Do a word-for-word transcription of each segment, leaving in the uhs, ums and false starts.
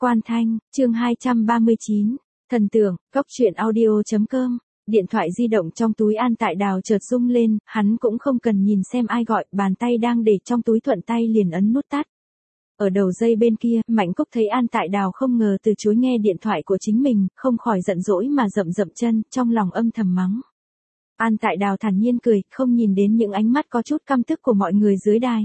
Quan Thanh, chương hai trăm ba mươi chín, thần tượng, cốc truyện audio.com, điện thoại di động trong túi An Tại Đào chợt rung lên, hắn cũng không cần nhìn xem ai gọi, bàn tay đang để trong túi thuận tay liền ấn nút tắt. Ở đầu dây bên kia, Mạnh Cúc thấy An Tại Đào không ngờ từ chối nghe điện thoại của chính mình, không khỏi giận dỗi mà dậm dậm chân, trong lòng âm thầm mắng. An Tại Đào thản nhiên cười, không nhìn đến những ánh mắt có chút căm tức của mọi người dưới đài.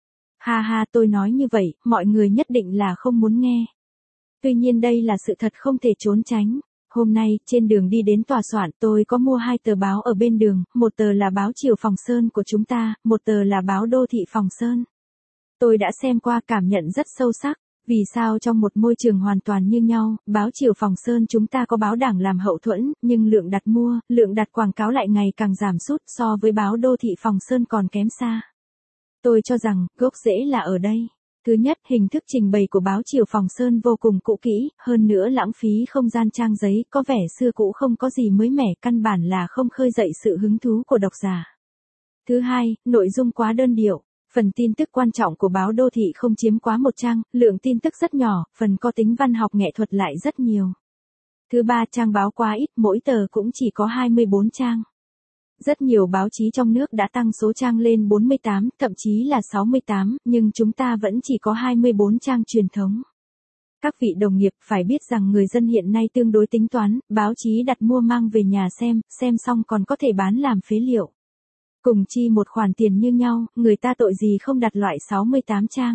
Ha ha, tôi nói như vậy, mọi người nhất định là không muốn nghe. Tuy nhiên đây là sự thật không thể trốn tránh. Hôm nay, trên đường đi đến tòa soạn, tôi có mua hai tờ báo ở bên đường, một tờ là báo Chiều Phòng Sơn của chúng ta, một tờ là báo Đô Thị Phòng Sơn. Tôi đã xem qua, cảm nhận rất sâu sắc. Vì sao trong một môi trường hoàn toàn như nhau, báo Chiều Phòng Sơn chúng ta có báo đảng làm hậu thuẫn, nhưng lượng đặt mua, lượng đặt quảng cáo lại ngày càng giảm sút, so với báo Đô Thị Phòng Sơn còn kém xa. Tôi cho rằng, gốc rễ là ở đây. Thứ nhất, hình thức trình bày của báo Chiều Phòng Sơn vô cùng cũ kỹ, hơn nữa lãng phí không gian trang giấy, có vẻ xưa cũ không có gì mới mẻ, căn bản là không khơi dậy sự hứng thú của độc giả. Thứ hai, nội dung quá đơn điệu. Phần tin tức quan trọng của báo Đô Thị không chiếm quá một trang, lượng tin tức rất nhỏ, phần có tính văn học nghệ thuật lại rất nhiều. Thứ ba, trang báo quá ít, mỗi tờ cũng chỉ có hai mươi bốn trang. Rất nhiều báo chí trong nước đã tăng số trang lên bốn mươi tám, thậm chí là sáu mươi tám, nhưng chúng ta vẫn chỉ có hai mươi bốn trang truyền thống. Các vị đồng nghiệp phải biết rằng người dân hiện nay tương đối tính toán, báo chí đặt mua mang về nhà xem, xem xong còn có thể bán làm phế liệu. Cùng chi một khoản tiền như nhau, người ta tội gì không đặt loại sáu mươi tám trang.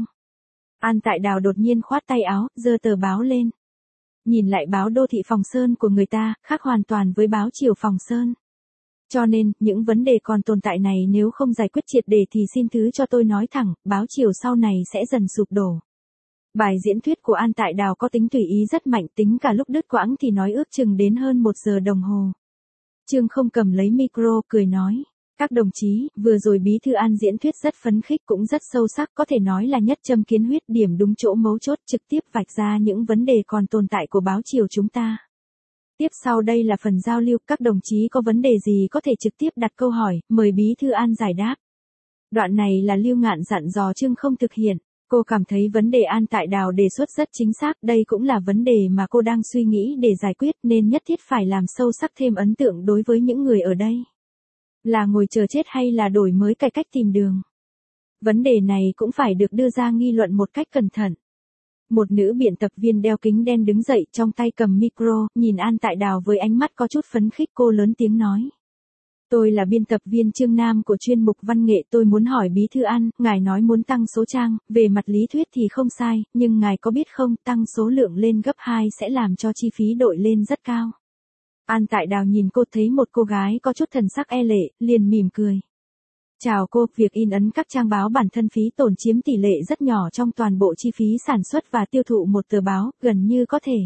An Tại Đào đột nhiên khoát tay áo, giơ tờ báo lên. Nhìn lại báo Đô Thị Phòng Sơn của người ta, khác hoàn toàn với báo Chiều Phòng Sơn. Cho nên, những vấn đề còn tồn tại này nếu không giải quyết triệt để thì xin thứ cho tôi nói thẳng, báo Chiều sau này sẽ dần sụp đổ. Bài diễn thuyết của An Tại Đào có tính tùy ý rất mạnh, tính cả lúc đứt quãng thì nói ước chừng đến hơn một giờ đồng hồ. Trương Không cầm lấy micro, cười nói. Các đồng chí, vừa rồi Bí thư An diễn thuyết rất phấn khích cũng rất sâu sắc, có thể nói là nhất châm kiến huyết, điểm đúng chỗ mấu chốt, trực tiếp vạch ra những vấn đề còn tồn tại của báo Chiều chúng ta. Tiếp sau đây là phần giao lưu, các đồng chí có vấn đề gì có thể trực tiếp đặt câu hỏi, mời Bí thư An giải đáp. Đoạn này là Lưu Ngạn dặn dò Trương Không thực hiện, cô cảm thấy vấn đề An Tại Đào đề xuất rất chính xác, đây cũng là vấn đề mà cô đang suy nghĩ để giải quyết nên nhất thiết phải làm sâu sắc thêm ấn tượng đối với những người ở đây. Là ngồi chờ chết hay là đổi mới cải cách tìm đường? Vấn đề này cũng phải được đưa ra nghi luận một cách cẩn thận. Một nữ biên tập viên đeo kính đen đứng dậy, trong tay cầm micro, nhìn An Tại Đào với ánh mắt có chút phấn khích, cô lớn tiếng nói. Tôi là biên tập viên Trương Nam của chuyên mục văn nghệ, tôi muốn hỏi Bí thư An, ngài nói muốn tăng số trang, về mặt lý thuyết thì không sai, nhưng ngài có biết không, tăng số lượng lên gấp hai sẽ làm cho chi phí đội lên rất cao. An Tại Đào nhìn cô, thấy một cô gái có chút thần sắc e lệ, liền mỉm cười. Chào cô, việc in ấn các trang báo bản thân phí tổn chiếm tỷ lệ rất nhỏ trong toàn bộ chi phí sản xuất và tiêu thụ một tờ báo, gần như có thể.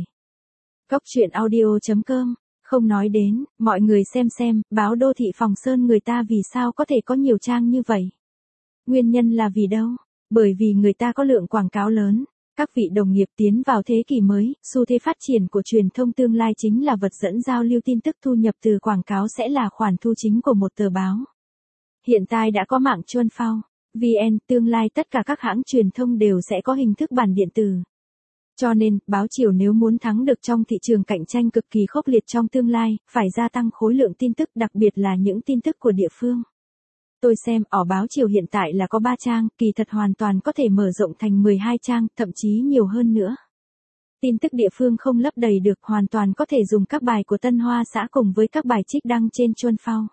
Cốc truyện audio.com, không nói đến, mọi người xem xem, báo Đô Thị Phòng Sơn người ta vì sao có thể có nhiều trang như vậy. Nguyên nhân là vì đâu? Bởi vì người ta có lượng quảng cáo lớn. Các vị đồng nghiệp, tiến vào thế kỷ mới, xu thế phát triển của truyền thông tương lai chính là vật dẫn giao lưu tin tức, thu nhập từ quảng cáo sẽ là khoản thu chính của một tờ báo. Hiện tại đã có mạng Chuân Phao, vê en, tương lai tất cả các hãng truyền thông đều sẽ có hình thức bản điện tử. Cho nên, báo Chiều nếu muốn thắng được trong thị trường cạnh tranh cực kỳ khốc liệt trong tương lai, phải gia tăng khối lượng tin tức, đặc biệt là những tin tức của địa phương. Tôi xem, ở báo Chiều hiện tại là có ba trang, kỳ thật hoàn toàn có thể mở rộng thành mười hai trang, thậm chí nhiều hơn nữa. Tin tức địa phương không lấp đầy được, hoàn toàn có thể dùng các bài của Tân Hoa xã cùng với các bài trích đăng trên Chuân Phao.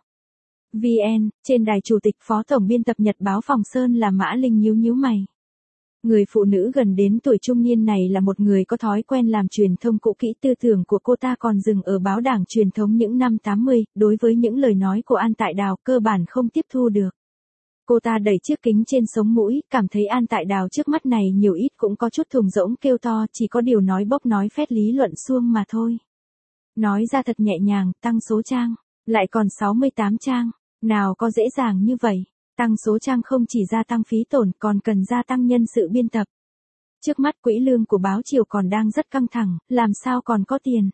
vê en, trên đài chủ tịch phó tổng biên tập Nhật báo Phòng Sơn là Mã Linh nhíu nhíu mày. Người phụ nữ gần đến tuổi trung niên này là một người có thói quen làm truyền thông cũ kỹ, tư tưởng của cô ta còn dừng ở báo đảng truyền thống những năm tám mươi, đối với những lời nói của An Tại Đào cơ bản không tiếp thu được. Cô ta đẩy chiếc kính trên sống mũi, cảm thấy An Tại Đào trước mắt này nhiều ít cũng có chút thùng rỗng, kêu to, chỉ có điều nói bốc nói phét lý luận suông mà thôi. Nói ra thật nhẹ nhàng, tăng số trang, lại còn sáu mươi tám trang, nào có dễ dàng như vậy. Tăng số trang không chỉ gia tăng phí tổn còn cần gia tăng nhân sự biên tập. Trước mắt quỹ lương của báo Chiều còn đang rất căng thẳng, làm sao còn có tiền.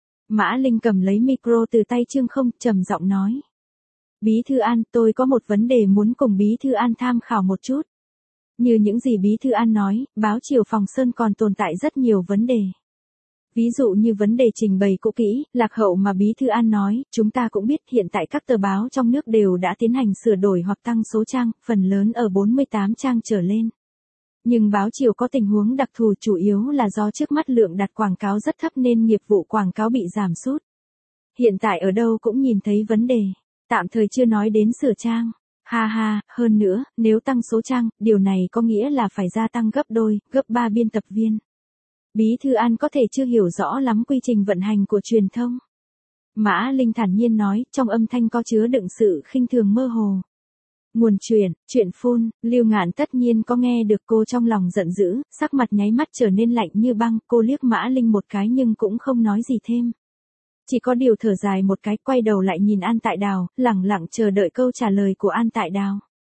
Mã Linh cầm lấy micro từ tay Trương Không, trầm giọng nói. Bí thư An, tôi có một vấn đề muốn cùng Bí thư An tham khảo một chút. Như những gì Bí Thư An nói, báo Triều Phòng Sơn còn tồn tại rất nhiều vấn đề. Ví dụ như vấn đề trình bày cũ kỹ, lạc hậu mà Bí Thư An nói, chúng ta cũng biết hiện tại các tờ báo trong nước đều đã tiến hành sửa đổi hoặc tăng số trang, phần lớn ở bốn mươi tám trang trở lên. Nhưng báo Triều có tình huống đặc thù chủ yếu là do trước mắt lượng đặt quảng cáo rất thấp nên nghiệp vụ quảng cáo bị giảm sút. Hiện tại ở đâu cũng nhìn thấy vấn đề, tạm thời chưa nói đến sửa trang. Ha ha, hơn nữa, nếu tăng số trang, điều này có nghĩa là phải gia tăng gấp đôi, gấp ba biên tập viên. Bí Thư An có thể chưa hiểu rõ lắm quy trình vận hành của truyền thông. Mã Linh thản nhiên nói, trong âm thanh có chứa đựng sự khinh thường mơ hồ. Nguồn truyền, chuyện phun, Lưu Ngạn tất nhiên có nghe được, cô trong lòng giận dữ, sắc mặt nháy mắt trở nên lạnh như băng, cô liếc Mã Linh một cái nhưng cũng không nói gì thêm. Chỉ có điều thở dài một cái, quay đầu lại nhìn An Tại Đào, lẳng lặng chờ đợi câu trả lời của An Tại Đào.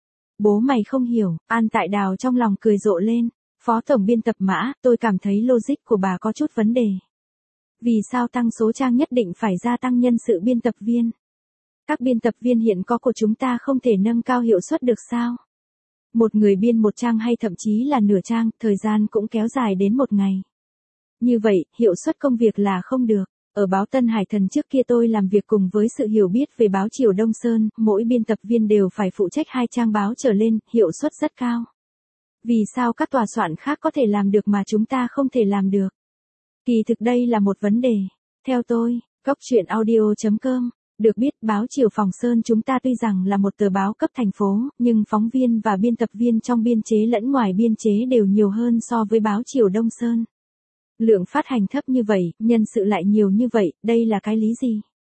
Bố mày không hiểu, An Tại Đào trong lòng cười rộ lên. Phó tổng biên tập Mã, tôi cảm thấy logic của bà có chút vấn đề. Vì sao tăng số trang nhất định phải gia tăng nhân sự biên tập viên? Các biên tập viên hiện có của chúng ta không thể nâng cao hiệu suất được sao? Một người biên một trang hay thậm chí là nửa trang, thời gian cũng kéo dài đến một ngày. Như vậy, hiệu suất công việc là không được. Ở báo Tân Hải Thần trước kia tôi làm việc cùng với sự hiểu biết về báo Triều Đông Sơn, mỗi biên tập viên đều phải phụ trách hai trang báo trở lên, hiệu suất rất cao. Vì sao các tòa soạn khác có thể làm được mà chúng ta không thể làm được? Kỳ thực đây là một vấn đề. Theo tôi, Cóc Truyện Audio chấm com, được biết báo Triều Phòng Sơn chúng ta tuy rằng là một tờ báo cấp thành phố, nhưng phóng viên và biên tập viên trong biên chế lẫn ngoài biên chế đều nhiều hơn so với báo Triều Đông Sơn. Lượng phát hành thấp như vậy, nhân sự lại nhiều như vậy, đây là cái lý gì?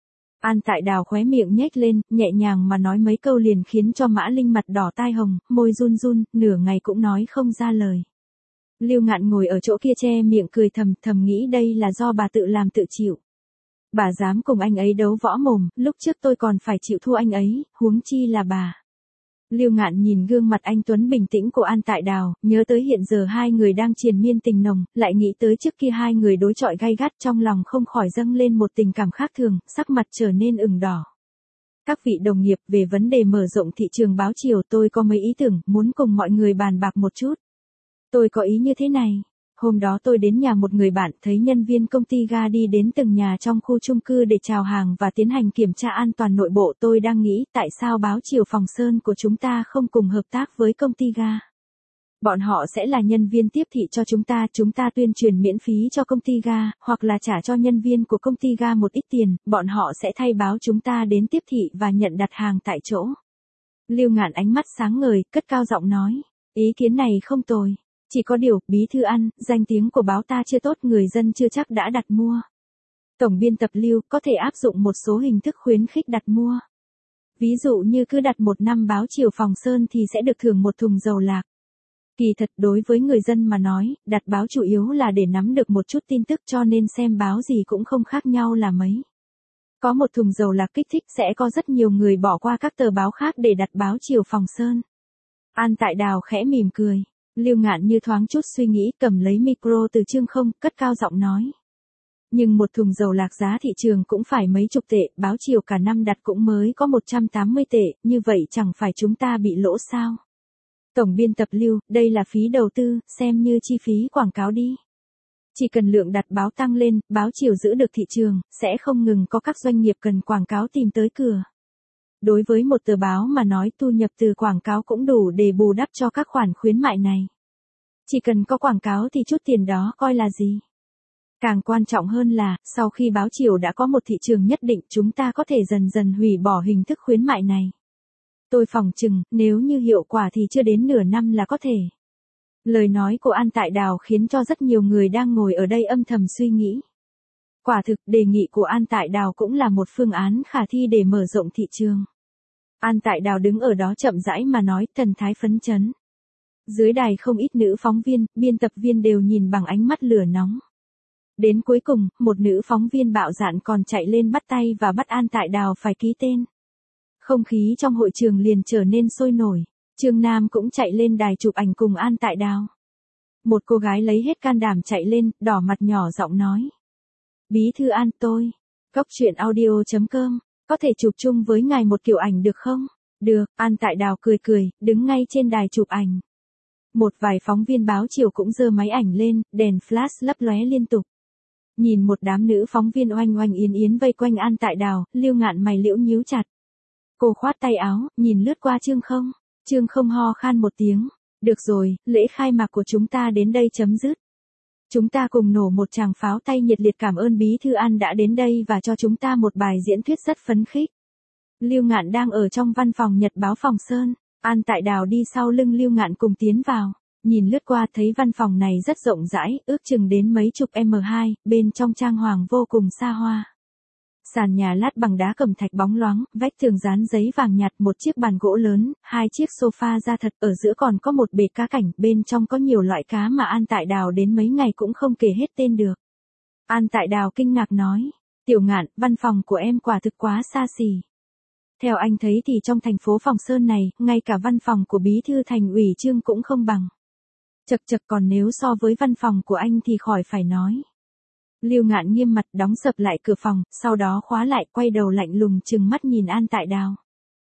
An Tại Đào khóe miệng nhếch lên, nhẹ nhàng mà nói mấy câu liền khiến cho Mã Linh mặt đỏ tai hồng, môi run run, nửa ngày cũng nói không ra lời. Lưu Ngạn ngồi ở chỗ kia che miệng cười thầm, thầm nghĩ đây là do bà tự làm tự chịu. Bà dám cùng anh ấy đấu võ mồm, lúc trước tôi còn phải chịu thua anh ấy, huống chi là bà. Lưu Ngạn nhìn gương mặt anh tuấn bình tĩnh của An Tại Đào, nhớ tới hiện giờ hai người đang triền miên tình nồng, lại nghĩ tới trước kia hai người đối chọi gay gắt, trong lòng không khỏi dâng lên một tình cảm khác thường, sắc mặt trở nên ửng đỏ. Các vị đồng nghiệp, về vấn đề mở rộng thị trường báo Triều tôi có mấy ý tưởng, muốn cùng mọi người bàn bạc một chút. Tôi có ý như thế này. Hôm đó tôi đến nhà một người bạn, thấy nhân viên công ty ga đi đến từng nhà trong khu chung cư để chào hàng và tiến hành kiểm tra an toàn nội bộ. Tôi đang nghĩ tại sao báo Triều Phòng Sơn của chúng ta không cùng hợp tác với công ty ga. Bọn họ sẽ là nhân viên tiếp thị cho chúng ta, chúng ta tuyên truyền miễn phí cho công ty ga, hoặc là trả cho nhân viên của công ty ga một ít tiền, bọn họ sẽ thay báo chúng ta đến tiếp thị và nhận đặt hàng tại chỗ. Lưu Ngạn ánh mắt sáng ngời, cất cao giọng nói, ý kiến này không tồi. Chỉ có điều, Bí Thư An, danh tiếng của báo ta chưa tốt, người dân chưa chắc đã đặt mua. Tổng biên tập Lưu có thể áp dụng một số hình thức khuyến khích đặt mua. Ví dụ như cứ đặt một năm báo Triều Phòng Sơn thì sẽ được thưởng một thùng dầu lạc. Kỳ thật đối với người dân mà nói, đặt báo chủ yếu là để nắm được một chút tin tức cho nên xem báo gì cũng không khác nhau là mấy. Có một thùng dầu lạc kích thích sẽ có rất nhiều người bỏ qua các tờ báo khác để đặt báo Triều Phòng Sơn. An Tại Đào khẽ mỉm cười. Lưu Ngạn như thoáng chút suy nghĩ, cầm lấy micro từ Trương Không, cất cao giọng nói. Nhưng một thùng dầu lạc giá thị trường cũng phải mấy chục tệ, báo Triều cả năm đặt cũng mới có một trăm tám mươi tệ, như vậy chẳng phải chúng ta bị lỗ sao? Tổng biên tập Lưu, đây là phí đầu tư, xem như chi phí quảng cáo đi. Chỉ cần lượng đặt báo tăng lên, báo Triều giữ được thị trường, sẽ không ngừng có các doanh nghiệp cần quảng cáo tìm tới cửa. Đối với một tờ báo mà nói thu nhập từ quảng cáo cũng đủ để bù đắp cho các khoản khuyến mại này. Chỉ cần có quảng cáo thì chút tiền đó coi là gì. Càng quan trọng hơn là, sau khi báo Triều đã có một thị trường nhất định chúng ta có thể dần dần hủy bỏ hình thức khuyến mại này. Tôi phỏng chừng, nếu như hiệu quả thì chưa đến nửa năm là có thể. Lời nói của An Tại Đào khiến cho rất nhiều người đang ngồi ở đây âm thầm suy nghĩ. Quả thực, đề nghị của An Tại Đào cũng là một phương án khả thi để mở rộng thị trường. An Tại Đào đứng ở đó chậm rãi mà nói, thần thái phấn chấn. Dưới đài không ít nữ phóng viên, biên tập viên đều nhìn bằng ánh mắt lửa nóng. Đến cuối cùng, một nữ phóng viên bạo dạn còn chạy lên bắt tay và bắt An Tại Đào phải ký tên. Không khí trong hội trường liền trở nên sôi nổi. Trương Nam cũng chạy lên đài chụp ảnh cùng An Tại Đào. Một cô gái lấy hết can đảm chạy lên, đỏ mặt nhỏ giọng nói. Bí Thư An, tôi, Cóc Truyện Audio chấm com, có thể chụp chung với ngài một kiểu ảnh được không? Được, An Tại Đào cười cười, đứng ngay trên đài chụp ảnh. Một vài phóng viên báo chiều cũng giơ máy ảnh lên, đèn flash lấp lóe liên tục. Nhìn một đám nữ phóng viên oanh oanh yến yến vây quanh An Tại Đào, Lưu Ngạn mày liễu nhíu chặt. Cô khoát tay áo, nhìn lướt qua Trương Không. Trương Không ho khan một tiếng. Được rồi, lễ khai mạc của chúng ta đến đây chấm dứt. Chúng ta cùng nổ một tràng pháo tay nhiệt liệt cảm ơn Bí thư An đã đến đây và cho chúng ta một bài diễn thuyết rất phấn khích. Lưu Ngạn đang ở trong văn phòng Nhật báo Phòng Sơn. An Tại Đào đi sau lưng Lưu Ngạn cùng tiến vào. Nhìn lướt qua thấy văn phòng này rất rộng rãi, ước chừng đến mấy chục em hai, bên trong trang hoàng vô cùng xa hoa. Sàn nhà lát bằng đá cẩm thạch bóng loáng, vách tường dán giấy vàng nhạt, một chiếc bàn gỗ lớn, hai chiếc sofa da thật, ở giữa còn có một bể cá cảnh, bên trong có nhiều loại cá mà An Tại Đào đến mấy ngày cũng không kể hết tên được. An Tại Đào kinh ngạc nói, Tiểu Ngạn, văn phòng của em quả thực quá xa xỉ. Theo anh thấy thì trong thành phố Phòng Sơn này, ngay cả văn phòng của Bí thư Thành ủy Trương cũng không bằng. Chật chật, còn nếu so với văn phòng của anh thì khỏi phải nói. Lưu Ngạn nghiêm mặt đóng sập lại cửa phòng, sau đó khóa lại, quay đầu lạnh lùng trừng mắt nhìn An Tại Đào.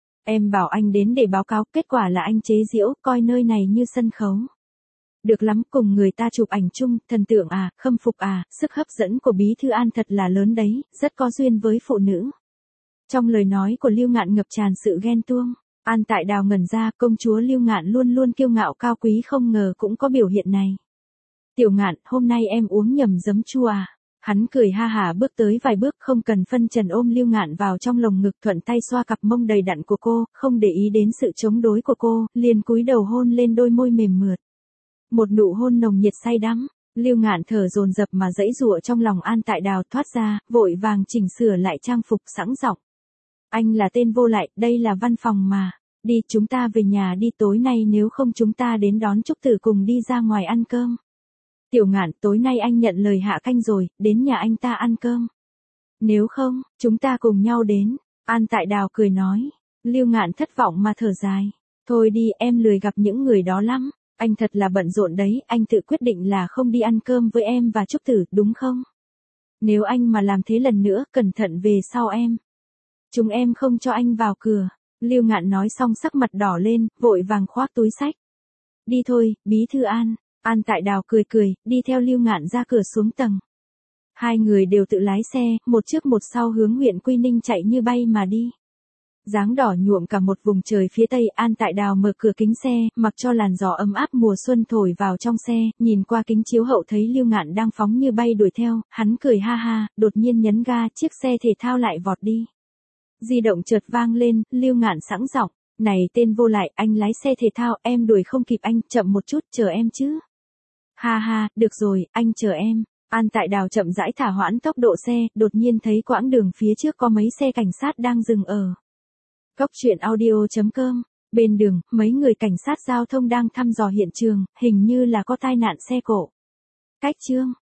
Em bảo anh đến để báo cáo, kết quả là anh chế giễu, coi nơi này như sân khấu. Được lắm, cùng người ta chụp ảnh chung, thần tượng à, khâm phục à, sức hấp dẫn của Bí thư An thật là lớn đấy, rất có duyên với phụ nữ. Trong lời nói của Lưu Ngạn ngập tràn sự ghen tuông. An Tại Đào ngẩn ra, công chúa Lưu Ngạn luôn luôn kiêu ngạo cao quý không ngờ cũng có biểu hiện này. Tiểu Ngạn, hôm nay em uống nhầm giấm chua à? Hắn cười ha hả bước tới vài bước, không cần phân trần ôm Lưu Ngạn vào trong lồng ngực, thuận tay xoa cặp mông đầy đặn của cô, không để ý đến sự chống đối của cô, liền cúi đầu hôn lên đôi môi mềm mượt. Một nụ hôn nồng nhiệt say đắm, Lưu Ngạn thở dồn dập mà giãy giụa trong lòng An Tại Đào, thoát ra, vội vàng chỉnh sửa lại trang phục, sẵn giọng. Anh là tên vô lại, đây là văn phòng mà. Đi, chúng ta về nhà đi, tối nay nếu không chúng ta đến đón Trúc Tử cùng đi ra ngoài ăn cơm. Tiểu Ngạn, tối nay anh nhận lời hạ canh rồi, đến nhà anh ta ăn cơm. Nếu không, chúng ta cùng nhau đến. An Tại Đào cười nói. Lưu Ngạn thất vọng mà thở dài. Thôi đi, em lười gặp những người đó lắm. Anh thật là bận rộn đấy, anh tự quyết định là không đi ăn cơm với em và Trúc Tử, đúng không? Nếu anh mà làm thế lần nữa, cẩn thận về sau em. Chúng em không cho anh vào cửa. Lưu Ngạn nói xong sắc mặt đỏ lên, vội vàng khoác túi xách. Đi thôi, Bí thư An. An Tại Đào cười cười, đi theo Lưu Ngạn ra cửa xuống tầng. Hai người đều tự lái xe, một trước một sau hướng huyện Quy Ninh chạy như bay mà đi. Dáng đỏ nhuộm cả một vùng trời phía tây. An Tại Đào mở cửa kính xe, mặc cho làn gió ấm áp mùa xuân thổi vào trong xe, nhìn qua kính chiếu hậu thấy Lưu Ngạn đang phóng như bay đuổi theo, hắn cười ha ha, đột nhiên nhấn ga, chiếc xe thể thao lại vọt đi. Di động chợt vang lên, Lưu Ngạn sẵn giọng, này tên vô lại, anh lái xe thể thao, em đuổi không kịp anh, chậm một chút, chờ em chứ. Ha ha, được rồi, anh chờ em. An Tại Đào chậm rãi thả hoãn tốc độ xe, đột nhiên thấy quãng đường phía trước có mấy xe cảnh sát đang dừng ở. Cốc truyện audio chấm com. Bên đường, mấy người cảnh sát giao thông đang thăm dò hiện trường, hình như là có tai nạn xe cộ. Cách chương